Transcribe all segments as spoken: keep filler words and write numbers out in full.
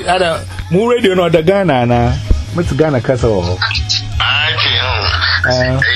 ada mu radio no da Ghana na mutu Ghana kasa wo ah ke oh eh eh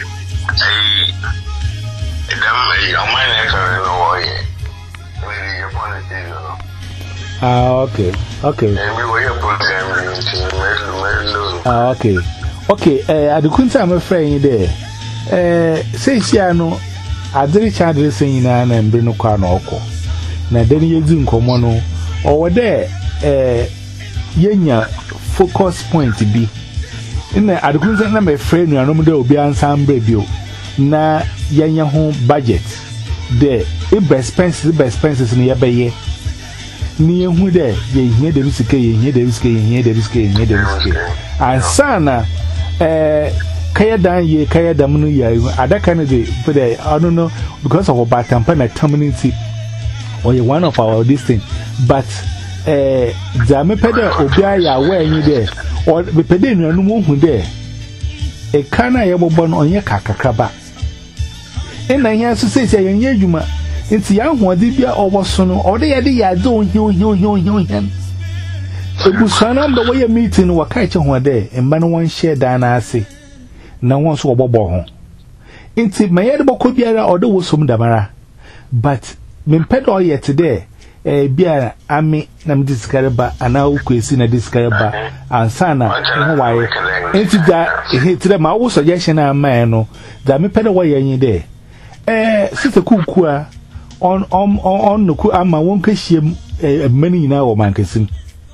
dam eh o mai ne so no wo ye we you want to do ah okay okay eh we were put them into ah okay okay eh adukunta am friend there eh say sia no adiri chadri sen na na mbre no kwa na okọ na deni yezi nkomo no owo de eh yenya focus point bi ina adukunta na me friend no no de obi ansan mbre bio na yenya ho budget de e best expenses best expenses ni yebeye ni ehu de ye hie de risike ye hie de risike ye hie de risike ye hie de risike ansana eh kaya dan ye kaya dam no ya adaka no de for the I don't know because of about tampana terminity or one of our this thing but eh za me pede obi aya wa anyi de or me pede nuanu mo hu de e kana ye bobon onye kakakaba ina hia so se se ye adwuma nti ya hoade bia oboso no ode ye de ya de ohia ohia ohia ohia ebusana mba we meeting waka eche hoade mba no won share dan na ase na won so obobo ho nti maye de boko biara ode wo som damara but me pedo oye today eh bia ami na me diskare ba ana ukwesi na diskare ba ansana ho waye nti da ehitire ma wo suggestion na man no da me pedo wo ye de eh sise kukua on on on no ku ama won kahiem eh mani na wo mankesim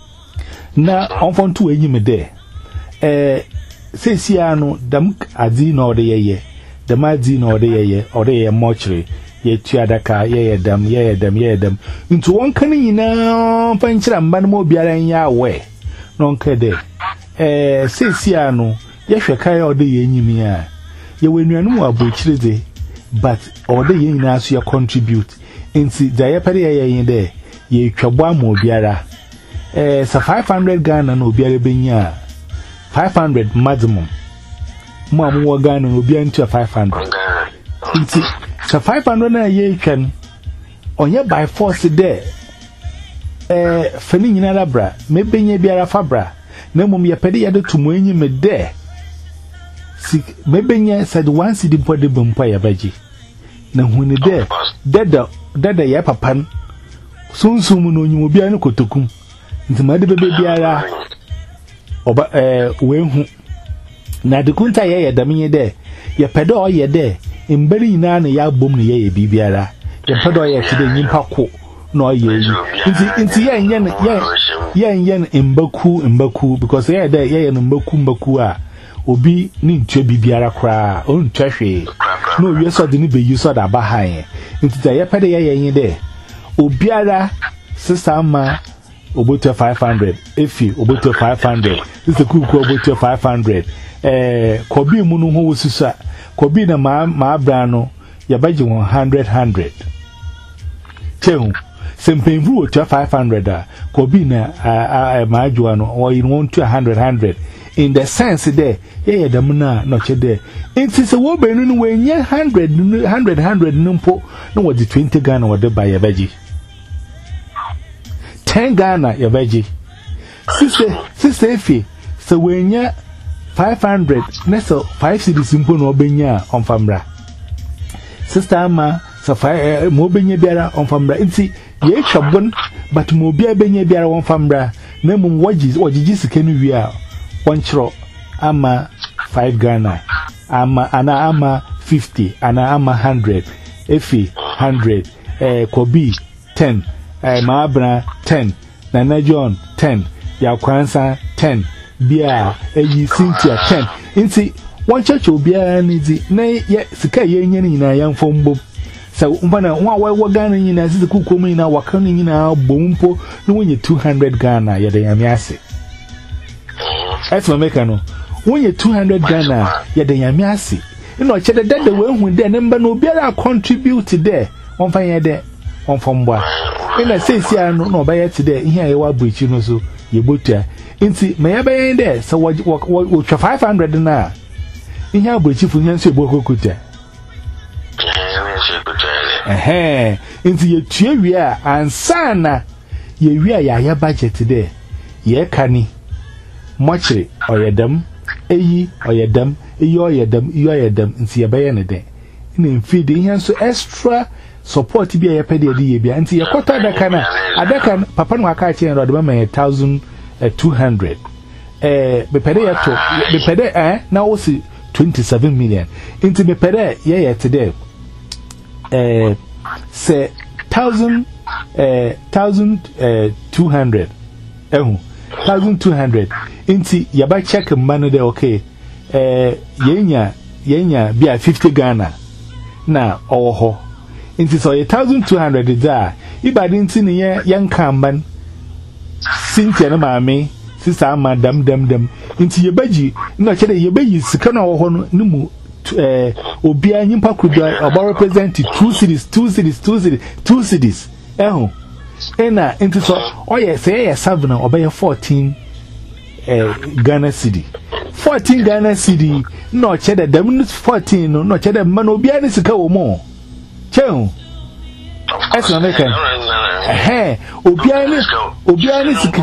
na on fon to enyi me de eh sesia no dam adi na ode yeye dam adi na ode yeye ode ye mochre ye tuadaka ye dam ye dam ye dam ntu won kan nyina panchira mba no obiara nya we no nka de eh sesia no ye hweka ye ode ye enyimi a ye wenuanu abochire de but ode ye nyina so ye contribute nti da ye pere ye ye de ye twabo ama obiara eh sa five hundred Ghana na obiara benya five hundred maximum mo amwo Ghana na obiara ntu five hundred nti sa five hundred na ye twan onye by force there eh fani nyina labra me benya biara fabra na mum ye pede ye de tumo enyi me there si me benya said one city for the bumpa ya baji na huni there dada dada ya papan sunsumu no nyimo biara no kotokum nti ma de bebe biara oba eh wehu na de kunta ye yedamenye de ye pede o ye de mberi nyina na ya bom ne ye bibiara ye pede o ye kide nyimpa ko na o ye yi nti nti ye nye ye ye nye mbaku mbaku because ye de ye ye mbaku mbaku a obi ni ntwe bibiara kra o ntwe hwe no wie so de ni be yi so da ba han nti da ye pede ye ye nye de obiara sister ma oboto five hundred efi oboto five hundred this is kuku oboto five hundred eh kobi mu no ho wosisa kobi na ma ma abra no ya baje one hundred hundred chehu sempemvu oto five hundred a kobi na ma adwa no o you want to one hundred hundred in the sense there ye dam na no che there nti se wo benu no we nya one hundred one hundred one hundred numpo no wo di twenty Ghana wo de ba ya baje ten Ghana ya baji sister sister efi so wenya five hundred neso five cities mpo no obenya on famra sister ama so five mo obenya biara on famra nti ye twabon but mo bia benya biara on famra na mum waji wajiji sikenu wi a wonchro ama five Ghana ama ana ama fifty ana ama one hundred efi one hundred eh kobi ten eh maabra ten Nana John ten ya kwansa ten bia eyi Cynthia ten nti won church obia ni di na ye sika ye nya ni na yan fombo sa umbana wa wa wa Ghana ni na sisi kukom ni na waka ni na bompo no wonye two hundred Ghana ye da yame ase esma meka no wonye two hundred Ghana ye da yame ase ino chede dede we hu de nemba no obiara contribute there on fa ye de on fombo ina sesi anu no ba ye today ihe ayewa brechi no so ye botua nti me ya ba ye de so wo five hundred na ihe abrechi fu nyanso ebokokuta eh nti ye tue wi a ansana ye wi a ya ya budget there ye kani mochiri oyedam eyi oyedam eyi oyedam eyi oyedam nti ye beye ne den na mfi de ihe so extra support bi ye pede de ye bia nti ye kota adaka na adaka papa no aka che nro de ma one thousand two hundred eh be pede ye to be pede eh na wo si twenty-seven million nti be pede ye ye today eh say thousand eh thousand two hundred ehu thousand two hundred inti yaba check money there okay eh yenya yenya bia fifty Ghana na owo inti so one thousand two hundred there ibadi inti ne ye yanka man Cynthia na maame sister madam dem dem inti yebaji na chede yebayi sika na owo no nimu eh obi anyimpa kudwa oba represent two cities two cities two cities two cities ehu ena into so oye say ye seven obey fourteen eh Ghana cedi fourteen Ghana cedi no chede dem fourteen no no chede man obi ani sika wo mo chehu esa na kan eh obi ani obi ani sika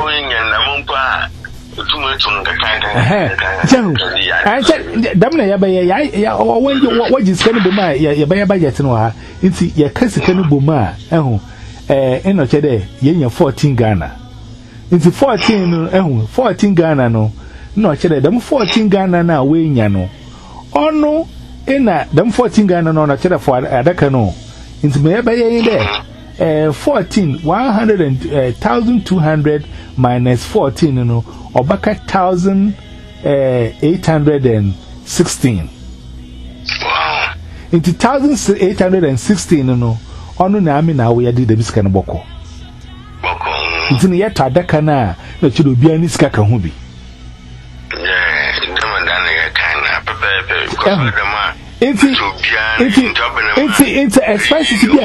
chehu anche dem na ya be ya ya owenje waji sika ni boma ya be ya budget no ha nti ya ka sika ni boma ehu eh eno chede yenya fourteen Ghana nti fourteen no ehun fourteen Ghana no no chede dem fourteen Ghana na we nya no ono ena dem fourteen Ghana no na chede for adaka no nti me ebe yen de eh fourteen one hundred and one thousand two hundred minus fourteen no obaka one thousand eight hundred sixteen wow nti one thousand eight hundred sixteen no onu na ami na we yadi de bisika no boko boko ntini yeta adaka na na chido bia ni sika ka ho bi eh ndema ndana ya kana pepe ko da ma enti enti enti enti expenses bia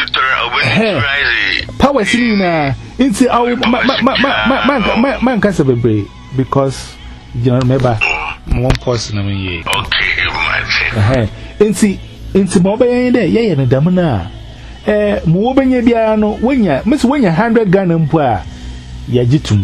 power sini na enti aw man man kasa bebre because you know remember one person na me ye okay eh enti enti mo be yen de ye ye na dam na eh mu obenye bia no wonya mesi wonya one hundred Ghana mpo a ya gitum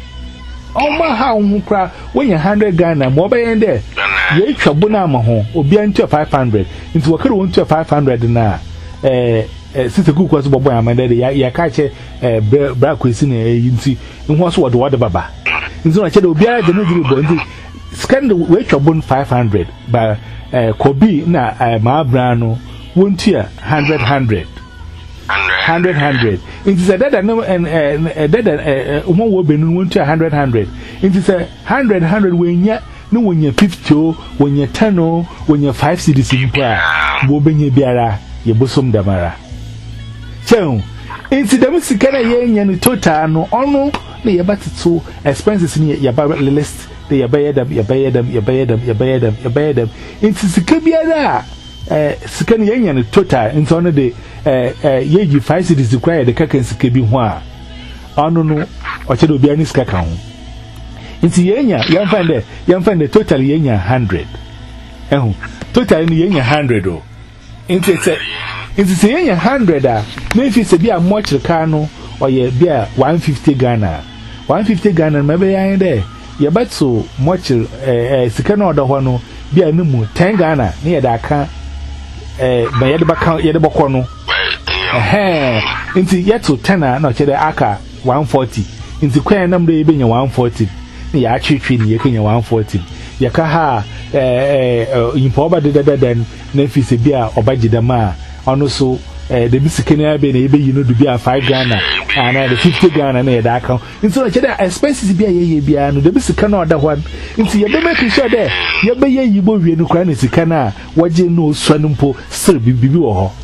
oma ha hu kra wonya one hundred Ghana mu obenye de ye twabo na ma ho obi antu five hundred nti wakere wontu five hundred na eh sister kuku so bobo amande ya ya ka che eh bra kwesi na nti nho so wode wode baba nti na che de obi ara de no diri bo nti scan we twabo five hundred ba eh kobi na ma bra no wontu one hundred hundred hundred hundred it is a dead and a dead and one will be one to a hundred hundred it is a hundred hundred when you no when you're fifty when you're ten when you're five cities in prayer will be your biara your bosom damara so it's the Mexican yen and total no ono the about two expenses in your list they obey them you obey them you obey them you obey them you obey them it's a kabiara eh sika ne yenya ne total nso no de eh eh yeji five cities require de kaka sika bi ho a ono no o che de obi ani sika ka ho nti yenya yam find de yam find de total yenya one hundred ehu total ni yenya one hundred o nti se nti se yenya one hundred a na fi se bi a mo chire ka no o ye bi a one hundred fifty Ghana one hundred fifty Ghana ma be yan de ye batso mo chire eh sika na odo ho no bi a nimu ten Ghana na ye da ka eh ba yede baka yede boko no eh nti yeto ten na chede aka one forty nti kwan nam de ebenya one forty ni ya twetwe ni yekenya one forty yaka ha eh eh impoba de de den na fi se bia obagida ma ono so eh de bisikeni abe na ebe yi no du bia five Ghana ana de fifty Ghana na yeda aka nti no chede expenses bia ye ye bia no de bisika na oda hwan nti ye be make sure de ye be ye yibo wie no kra na sika na waje no osua mpo sir bibibi wo ho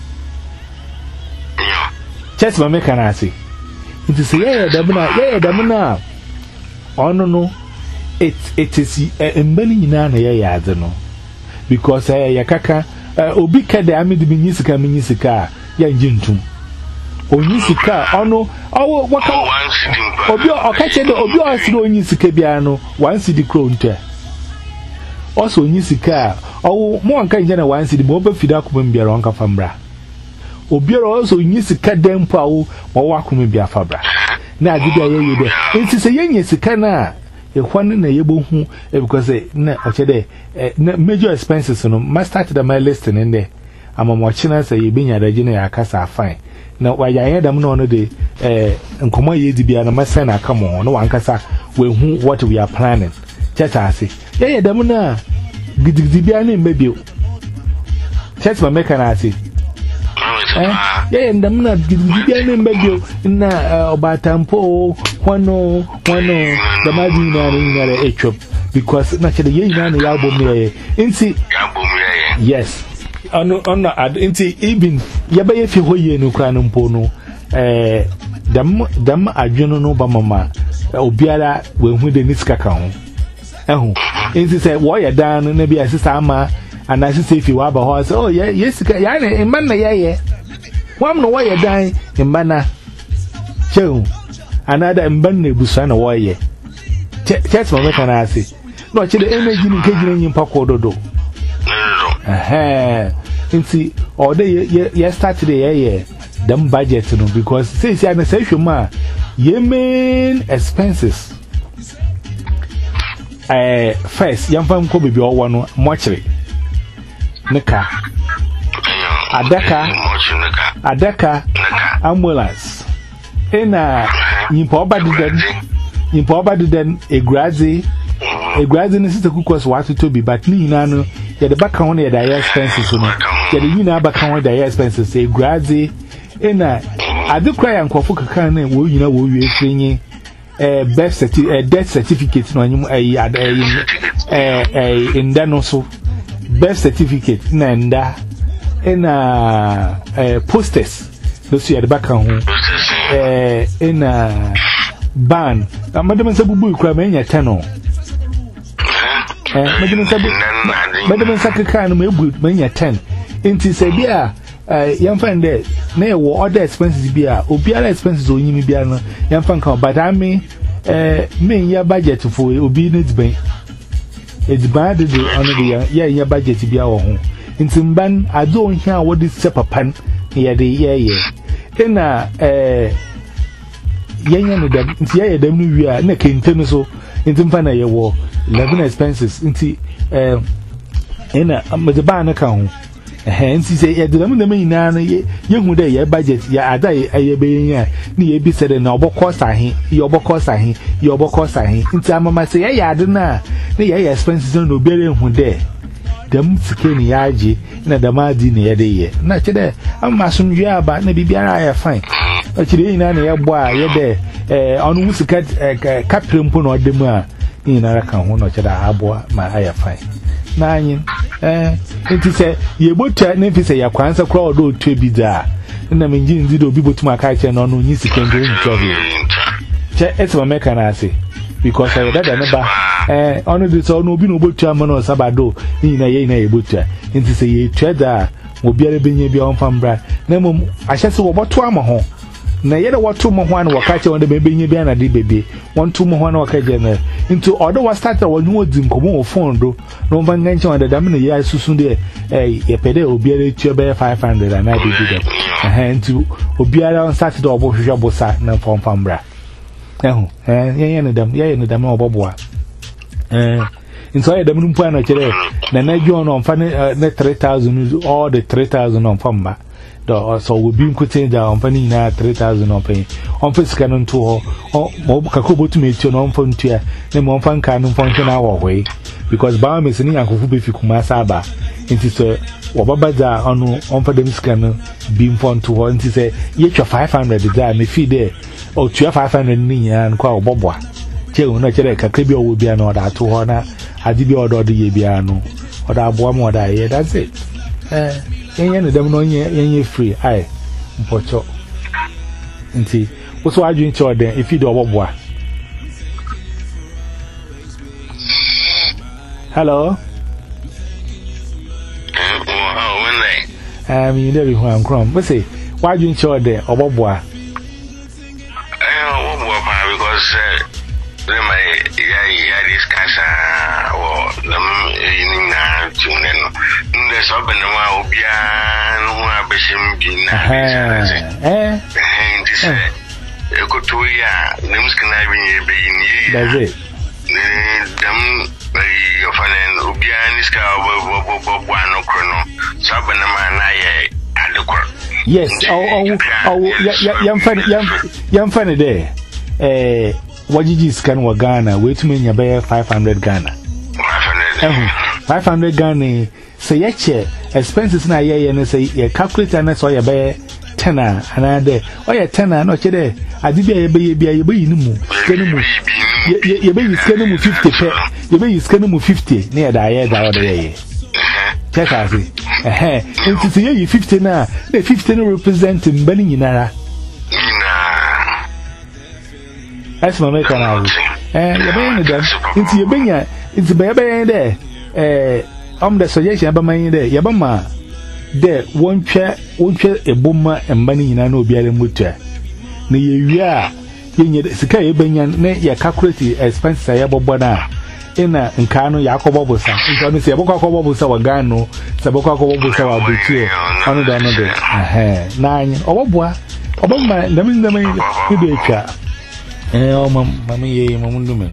chess ma make na ase nti se ye ye da na ye ye da na ono no it it is embani nyina na ye ya ade no because eh ya kaka obi ka de amidi bi nyisika mi nyisika ya njintum onyisika ono owo waka obi okache de obi osiri onyisika bia no one cedi kro nte oso onyisika owo mo anka nje na one cedi mo ba fida akoma mbiara onka fambra obi ro oso onyisika dempo awo mo wakoma bia fabra na adibia ye de nti se yenye sika na e hwan na ye bohu because na ochede major expenses no must start the my list in there ama mo china say ye binya daji na yakasa fine na waya ye dam no no de eh nkomo ye dibia na masa na aka mo no wankasa we hu what we are planning cheta say ye ye dam na gidigidibia na mbebio cheta ma meka na say eh ye ndam na gidigidibia na mbebio na obatampo hono hono the madi na na na echop because na chede ye na na ya bom ye nti yes ono ono ad nti even ye ba ye fi hoye no kra no mpo no eh dam dam adweno no ba mama obiara we hu de niska ka ho ehu nti say wo ye dan no na bi asisa ama anasi say fi wa ba ho say oh ye yesika ya na man na ye ye wam no wo ye dan mbana chew another mban na busa na wo ye church mo meka na ase no chede energy ni kejire nyimpa kododo eh nti all day ye start the year them budget no because say say na say hwema ye main expenses eh first yamfa mko bebi owo no mochire nika adaka adaka ambulance ena nyimpa obadiden nyimpa obadiden egrazi egrazi ne sita kukos watu to be but ni na no ya de baka ho na ya da expenses no ya de nyina baka ho da expenses egrazi ena adekra ya nkofo kaka na wo nyina wo wie frenyi eh birth certificate eh death certificate no anyum eh eh eh inda no so birth certificate na nda ena eh posters no so ya de baka ho eh ena ban madam sabubu ikura menya tano eh madam sabu madam sakaka no mebu menya ten inti se bia yamfa nde na e wo other expenses bia obiara expenses onyimi bia no yamfa nka but ami eh men ya budget for obi na diban ediban de de ono de ya ya budget bia wo ho inti mban ado ohia wo de sepapan ya de ye ye ena eh yenya no da nti ya yedam no wi a na kente no so nti mfa na ye wo eleven expenses nti eh ena amede ba na ka ho eh nti se ye dam na nyina na ye hu da ye budget ya ada ye be yen ni ye bi sede na obokọ sahin ye obokọ sahin ye obokọ sahin nti amama se ye ya ade na na ye expenses no obere hu de dam sikeni yaji na damadi ne ye de ye na chede amma sun wi aba na bibiara ya fine achire ina na yebo a yede eh onu musika kaprempo na odemu a ina ra kan ho no cheda aboa ma aya fine na anyin eh enti se yebotua na mfi se yakwansa kra odo otu ebiza na menji nzi do obi botuma aka che no no nyi sika ndo ntobi che etwa meka na ase because I dada ne ba eh onu de so no obi no botua ma no sabado ina ye ina yebotua enti se ye tweda obiare benye bia onfambra na mom ahyese wo boto ama ho na yede watu mo ho an wakache wonde bebenye bia na de bebe wontu mo ho an wakaje na into order was started wonu odi nkomo wo phone do no manga nche wonde dam na ye asusu de eh ye pede obiara tue be five hundred and ninety de eh into obiara on started obo hwehwe bosa na fomfambra ehu eh ye ye ne dam ye ye ne dam oboboa eh into ye dam numpo na kire na na gyo no mfa ne three thousand all the three thousand on famba so we be nkotin da on pani na three thousand on pay on fisika no to ho mo kako botu me tio no on fon tua na mo fan kan no fon na wo hwe because ba me sini yankofu be fi kuma saba nti so wo baba da onu on fa dem sika no bi fon to ho nti se ye twa five hundred da me fi there o tua five hundred ni nya nkwa oboboa che no chere kakra bi owo bia no da to ho na adi bi odo de ye bia no oda aboa mo da ye that's it eh yenye ne dem no yenye free ai mpocho nti wo so adwin che oden ifi de oboboa hello oh when they um you dey who am from we say why adwin che oden oboboa eh oboboa pa because uh, my ya ya discuss or them in na tune no nde so be no obia no ho abeshim bi na eh eh ndi se Ecotoya, names can I be in That's it. Them, your fan, Ubianiska, one chrono, Sabanama, and the court. Yes, oh, oh, young funny, young funny there. Eh, what did you scan wa Ghana? Wait to me, you buy five hundred Ghana. Five hundred Ghana. Say, yeah, expenses na ye, and say, yeah, calculate and that's why you buy tenner, and I there. Oh, yeah, tenner, not there. I did be a baby, a baby, no more. You baby scan fifty, you baby scan fifty near the air the other day. Check out it. Eh, it's a year fifty now. The fifty representing Benny Nara. That's my make an hour. Eh, you're being there. It's your benya. It's a baby there. Eh, I'm the suggestion about my there. Yabama. There, one chair, one chair, a bomber, and Benny Nano be a mutter. Near ya, you Sky Benyan, ne ya calculate expense I have bona. Ina nkano yako bobusa nti se boka ko bobusa wagano se boka ko bobusa wa butie ono do ono do eh nanye obobua oboma ndame ndame ide twa eh o mam mam ye mam ndume